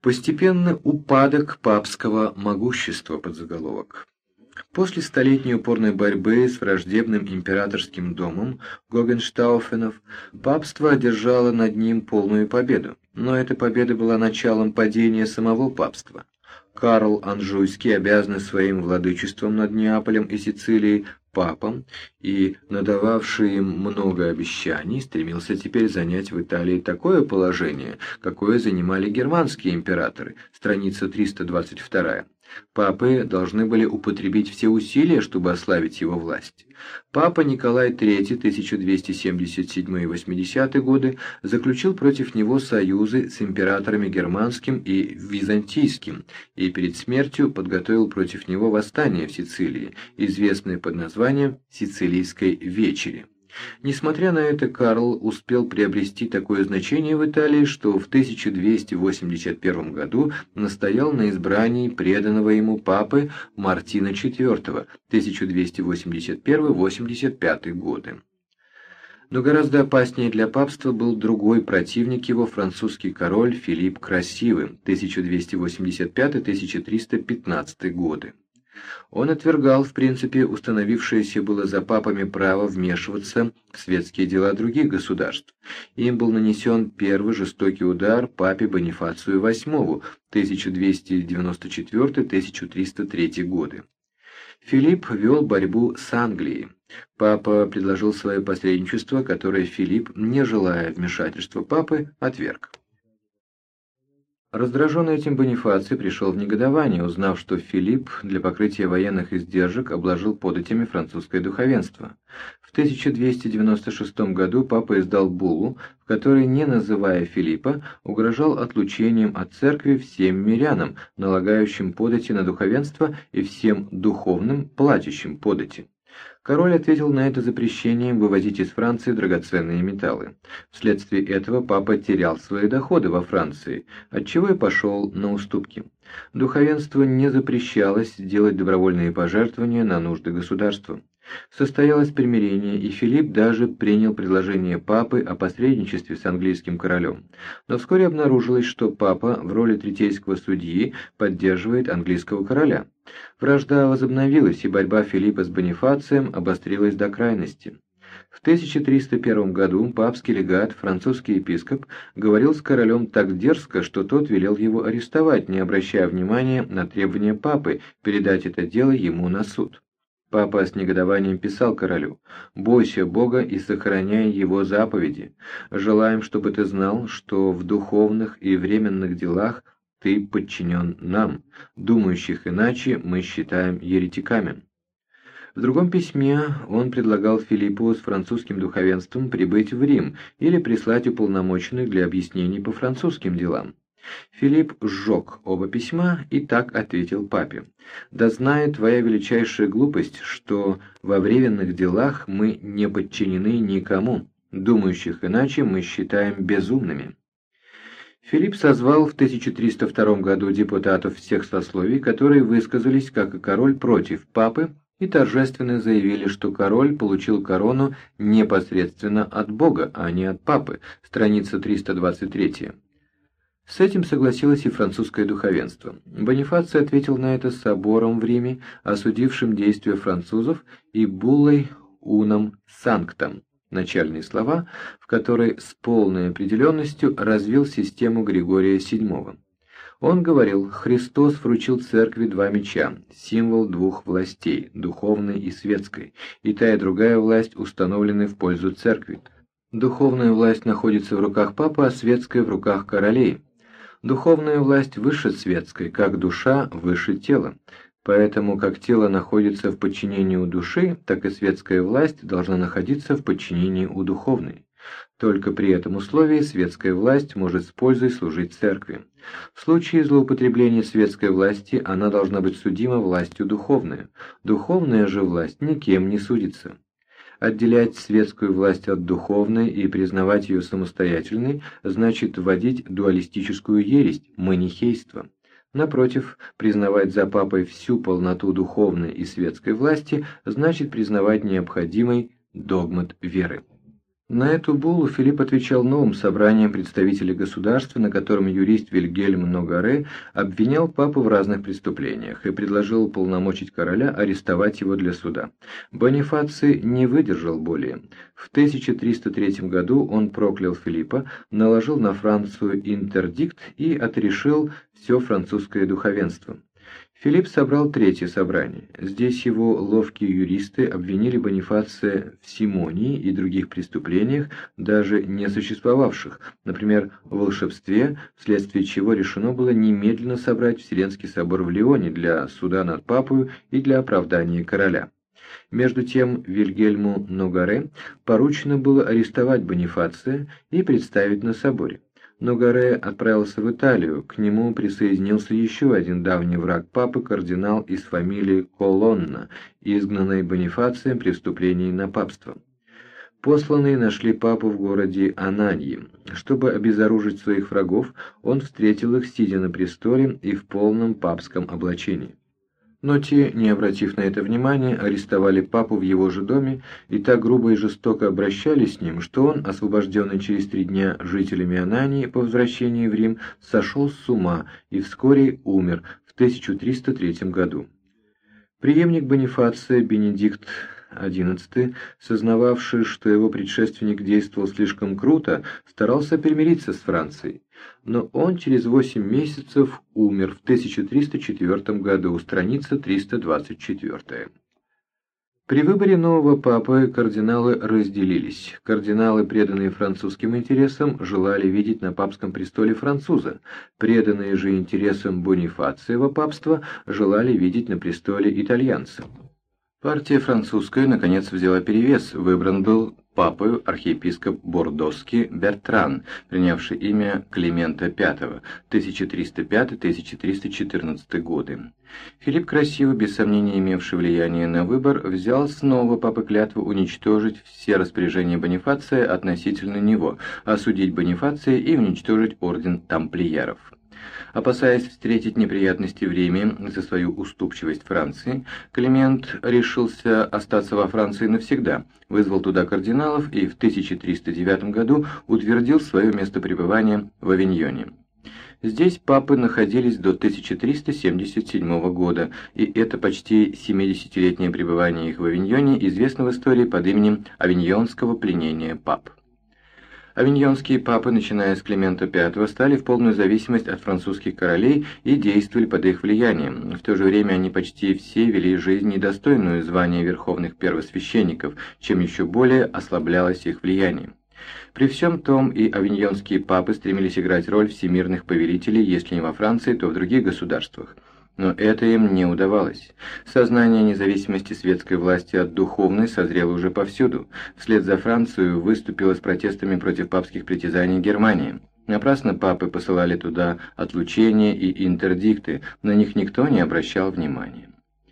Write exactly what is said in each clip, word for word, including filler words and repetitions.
Постепенно упадок папского могущества подзаголовок. После столетней упорной борьбы с враждебным императорским домом Гогенштауфенов папство одержало над ним полную победу, но эта победа была началом падения самого папства. Карл Анжуйский, обязанный своим владычеством над Неаполем и Сицилией папам и надававший им много обещаний, стремился теперь занять в Италии такое положение, какое занимали германские императоры, страница триста двадцать два. Папы должны были употребить все усилия, чтобы ослабить его власть. Папа Николай третий, тысяча двести семьдесят седьмой — восьмидесятые годы, заключил против него союзы с императорами германским и византийским, и перед смертью подготовил против него восстание в Сицилии, известное под названием «Сицилийской вечери». Несмотря на это, Карл успел приобрести такое значение в Италии, что в тысяча двести восемьдесят первом году настоял на избрании преданного ему папы Мартина четвёртого, тысяча двести восемьдесят первый — восемьдесят пятый годы. Но гораздо опаснее для папства был другой противник его, французский король Филипп Красивый, тысяча двести восемьдесят пятый — тысяча триста пятнадцатый годы. Он отвергал, в принципе, установившееся было за папами право вмешиваться в светские дела других государств. Им был нанесен первый жестокий удар папе Бонифацию восьмому, тысяча двести девяносто четвёртый — тысяча триста третий годы. Филипп вел борьбу с Англией. Папа предложил свое посредничество, которое Филипп, не желая вмешательства папы, отверг. Раздраженный этим Бонифаций пришел в негодование, узнав, что Филипп для покрытия военных издержек обложил податями французское духовенство. В тысяча двести девяносто шестом году папа издал буллу, в которой, не называя Филиппа, угрожал отлучением от церкви всем мирянам, налагающим подати на духовенство, и всем духовным, платящим подати. Король ответил на это запрещением вывозить из Франции драгоценные металлы. Вследствие этого папа терял свои доходы во Франции, отчего и пошел на уступки. Духовенству не запрещалось делать добровольные пожертвования на нужды государства. Состоялось примирение, и Филипп даже принял предложение папы о посредничестве с английским королем. Но вскоре обнаружилось, что папа в роли третейского судьи поддерживает английского короля. Вражда возобновилась, и борьба Филиппа с Бонифацием обострилась до крайности. В тысяча триста первом году папский легат, французский епископ, говорил с королем так дерзко, что тот велел его арестовать, не обращая внимания на требования папы передать это дело ему на суд. Папа с негодованием писал королю: «Бойся Бога и сохраняй Его заповеди. Желаем, чтобы ты знал, что в духовных и временных делах ты подчинен нам. Думающих иначе мы считаем еретиками». В другом письме он предлагал Филиппу с французским духовенством прибыть в Рим или прислать уполномоченных для объяснений по французским делам. Филипп сжег оба письма и так ответил папе: «Да знает твоя величайшая глупость, что во временных делах мы не подчинены никому, думающих иначе мы считаем безумными». Филипп созвал в тысяча триста втором году депутатов всех сословий, которые высказались, как и король, против папы, и торжественно заявили, что король получил корону непосредственно от Бога, а не от папы, страница триста двадцать три. С этим согласилось и французское духовенство. Бонифаций ответил на это собором в Риме, осудившим действия французов, и буллой «Унам санктам», начальные слова, в которой с полной определенностью развил систему Григория седьмого. Он говорил: «Христос вручил церкви два меча, символ двух властей, духовной и светской, и та и другая власть установлены в пользу церкви. Духовная власть находится в руках папы, а светская в руках королей. Духовная власть выше светской, как душа выше тела. Поэтому, как тело находится в подчинении у души, так и светская власть должна находиться в подчинении у духовной. Только при этом условии светская власть может с пользой служить церкви. В случае злоупотребления светской власти она должна быть судима властью духовной. Духовная же власть никем не судится. Отделять светскую власть от духовной и признавать ее самостоятельной значит вводить дуалистическую ересь, манихейство. Напротив, признавать за папой всю полноту духовной и светской власти значит признавать необходимой догмат веры. На эту буллу Филипп отвечал новым собранием представителей государства, на котором юрист Вильгельм Ногаре обвинял папу в разных преступлениях и предложил уполномочить короля арестовать его для суда. Бонифаций не выдержал более. В тысяча триста третьем году он проклял Филиппа, наложил на Францию интердикт и отрешил все французское духовенство. Филипп собрал третье собрание. Здесь его ловкие юристы обвинили Бонифация в симонии и других преступлениях, даже не существовавших, например, в волшебстве, вследствие чего решено было немедленно собрать Вселенский собор в Лионе для суда над папою и для оправдания короля. Между тем Вильгельму Ногаре поручено было арестовать Бонифация и представить на соборе. Ногаре отправился в Италию, к нему присоединился еще один давний враг папы, кардинал из фамилии Колонна, изгнанный Бонифацием при вступлении на папство. Посланные нашли папу в городе Ананьи. Чтобы обезоружить своих врагов, он встретил их, сидя на престоле и в полном папском облачении. Но те, не обратив на это внимания, арестовали папу в его же доме и так грубо и жестоко обращались с ним, что он, освобожденный через три дня жителями Анании по возвращении в Рим, сошел с ума и вскоре умер в тысяча триста третьем году. Преемник Бонифация Бенедикт одиннадцатый, сознававший, что его предшественник действовал слишком круто, старался примириться с Францией, но он через восемь месяцев умер в тысяча триста четвёртом году, страница триста двадцать четвёртая. При выборе нового папы кардиналы разделились. Кардиналы, преданные французским интересам, желали видеть на папском престоле француза, преданные же интересам Бонифациева папства желали видеть на престоле итальянца. Партия французская, наконец, взяла перевес, выбран был папою архиепископ Бордоский Бертран, принявший имя Климента пятого, тысяча триста пятый — тысяча триста четырнадцатый годы. Филипп Красивый, без сомнения имевший влияние на выбор, взял снова папы клятву уничтожить все распоряжения Бонифация относительно него, осудить Бонифация и уничтожить орден тамплиеров. Опасаясь встретить неприятности в Риме за свою уступчивость Франции, Климент решился остаться во Франции навсегда, вызвал туда кардиналов и в тысяча триста девятом году утвердил свое место пребывания в Авиньоне. Здесь папы находились до тысяча триста семьдесят седьмого года, и это почти семидесятилетнее пребывание их в Авиньоне известно в истории под именем Авиньонского пленения пап. Авиньонские папы, начиная с Климента пятого, стали в полную зависимость от французских королей и действовали под их влиянием. В то же время они почти все вели жизнь, недостойную звания верховных первосвященников, чем еще более ослаблялось их влияние. При всем том и авиньонские папы стремились играть роль всемирных повелителей, если не во Франции, то в других государствах. Но это им не удавалось. Сознание независимости светской власти от духовной созрело уже повсюду. Вслед за Францией выступила с протестами против папских притязаний Германия. Напрасно папы посылали туда отлучения и интердикты, на них никто не обращал внимания.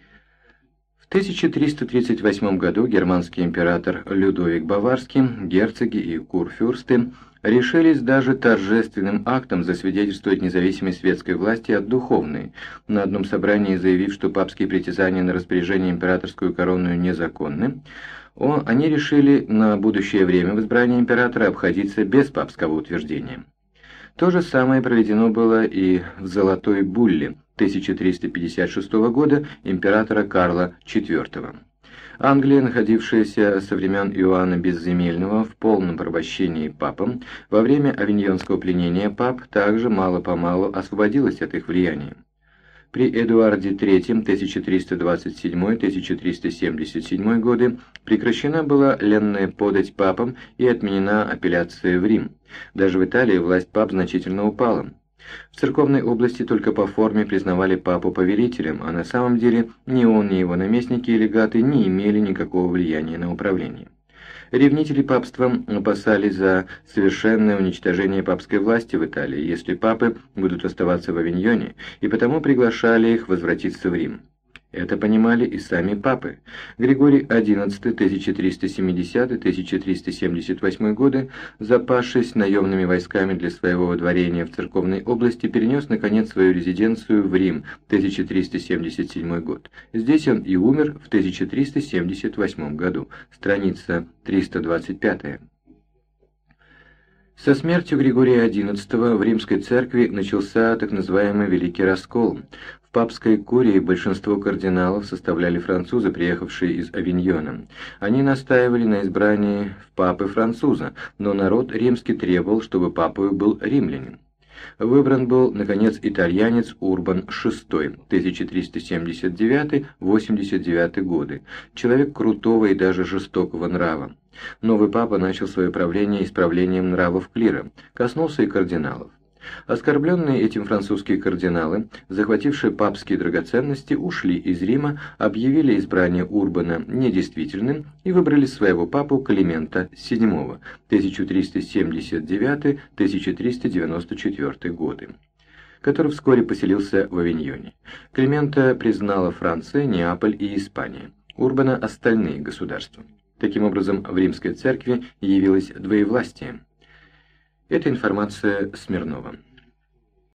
В тысяча триста тридцать восьмом году германский император Людовик Баварский, герцоги и курфюрсты решились даже торжественным актом засвидетельствовать независимость светской власти от духовной, на одном собрании заявив, что папские притязания на распоряжение императорскую корону незаконны. О, они решили на будущее время в избрании императора обходиться без папского утверждения. То же самое проведено было и в Золотой Булле тысяча триста пятьдесят шестого года императора Карла четвёртого. Англия, находившаяся со времен Иоанна Безземельного в полном порабощении папам, во время авиньонского пленения пап также мало-помалу освободилась от их влияния. При Эдуарде третьем тысяча триста двадцать седьмой — тысяча триста семьдесят седьмой годы прекращена была ленная подать папам и отменена апелляция в Рим. Даже в Италии власть пап значительно упала. В церковной области только по форме признавали папу повелителем, а на самом деле ни он, ни его наместники и легаты не имели никакого влияния на управление. Ревнители папства опасались за совершенное уничтожение папской власти в Италии, если папы будут оставаться в Авиньоне, и потому приглашали их возвратиться в Рим. Это понимали и сами папы. Григорий одиннадцатый, тысяча триста семидесятый — тысяча триста семьдесят восьмой годы, запасшись наемными войсками для своего водворения в церковной области, перенес, наконец, свою резиденцию в Рим, тысяча триста семьдесят седьмой год. Здесь он и умер в тысяча триста семьдесят восьмом году, страница триста двадцать пятая. Со смертью Григория одиннадцатого в Римской церкви начался так называемый Великий Раскол. В папской курии большинство кардиналов составляли французы, приехавшие из Авиньона. Они настаивали на избрании в папы француза, но народ римский требовал, чтобы папой был римлянин. Выбран был, наконец, итальянец Урбан шестой, тысяча триста семьдесят девятый — восемьдесят девятый годы, человек крутого и даже жестокого нрава. Новый папа начал свое правление исправлением нравов клира, коснулся и кардиналов. Оскорбленные этим французские кардиналы, захватившие папские драгоценности, ушли из Рима, объявили избрание Урбана недействительным и выбрали своего папу Климента седьмого, тысяча триста семьдесят девятый — тысяча триста девяносто четвёртый годы, который вскоре поселился в Авиньоне. Климента признала Франция, Неаполь и Испания, Урбана – остальные государства. Таким образом, в Римской церкви явилось двоевластие. Это информация Смирнова.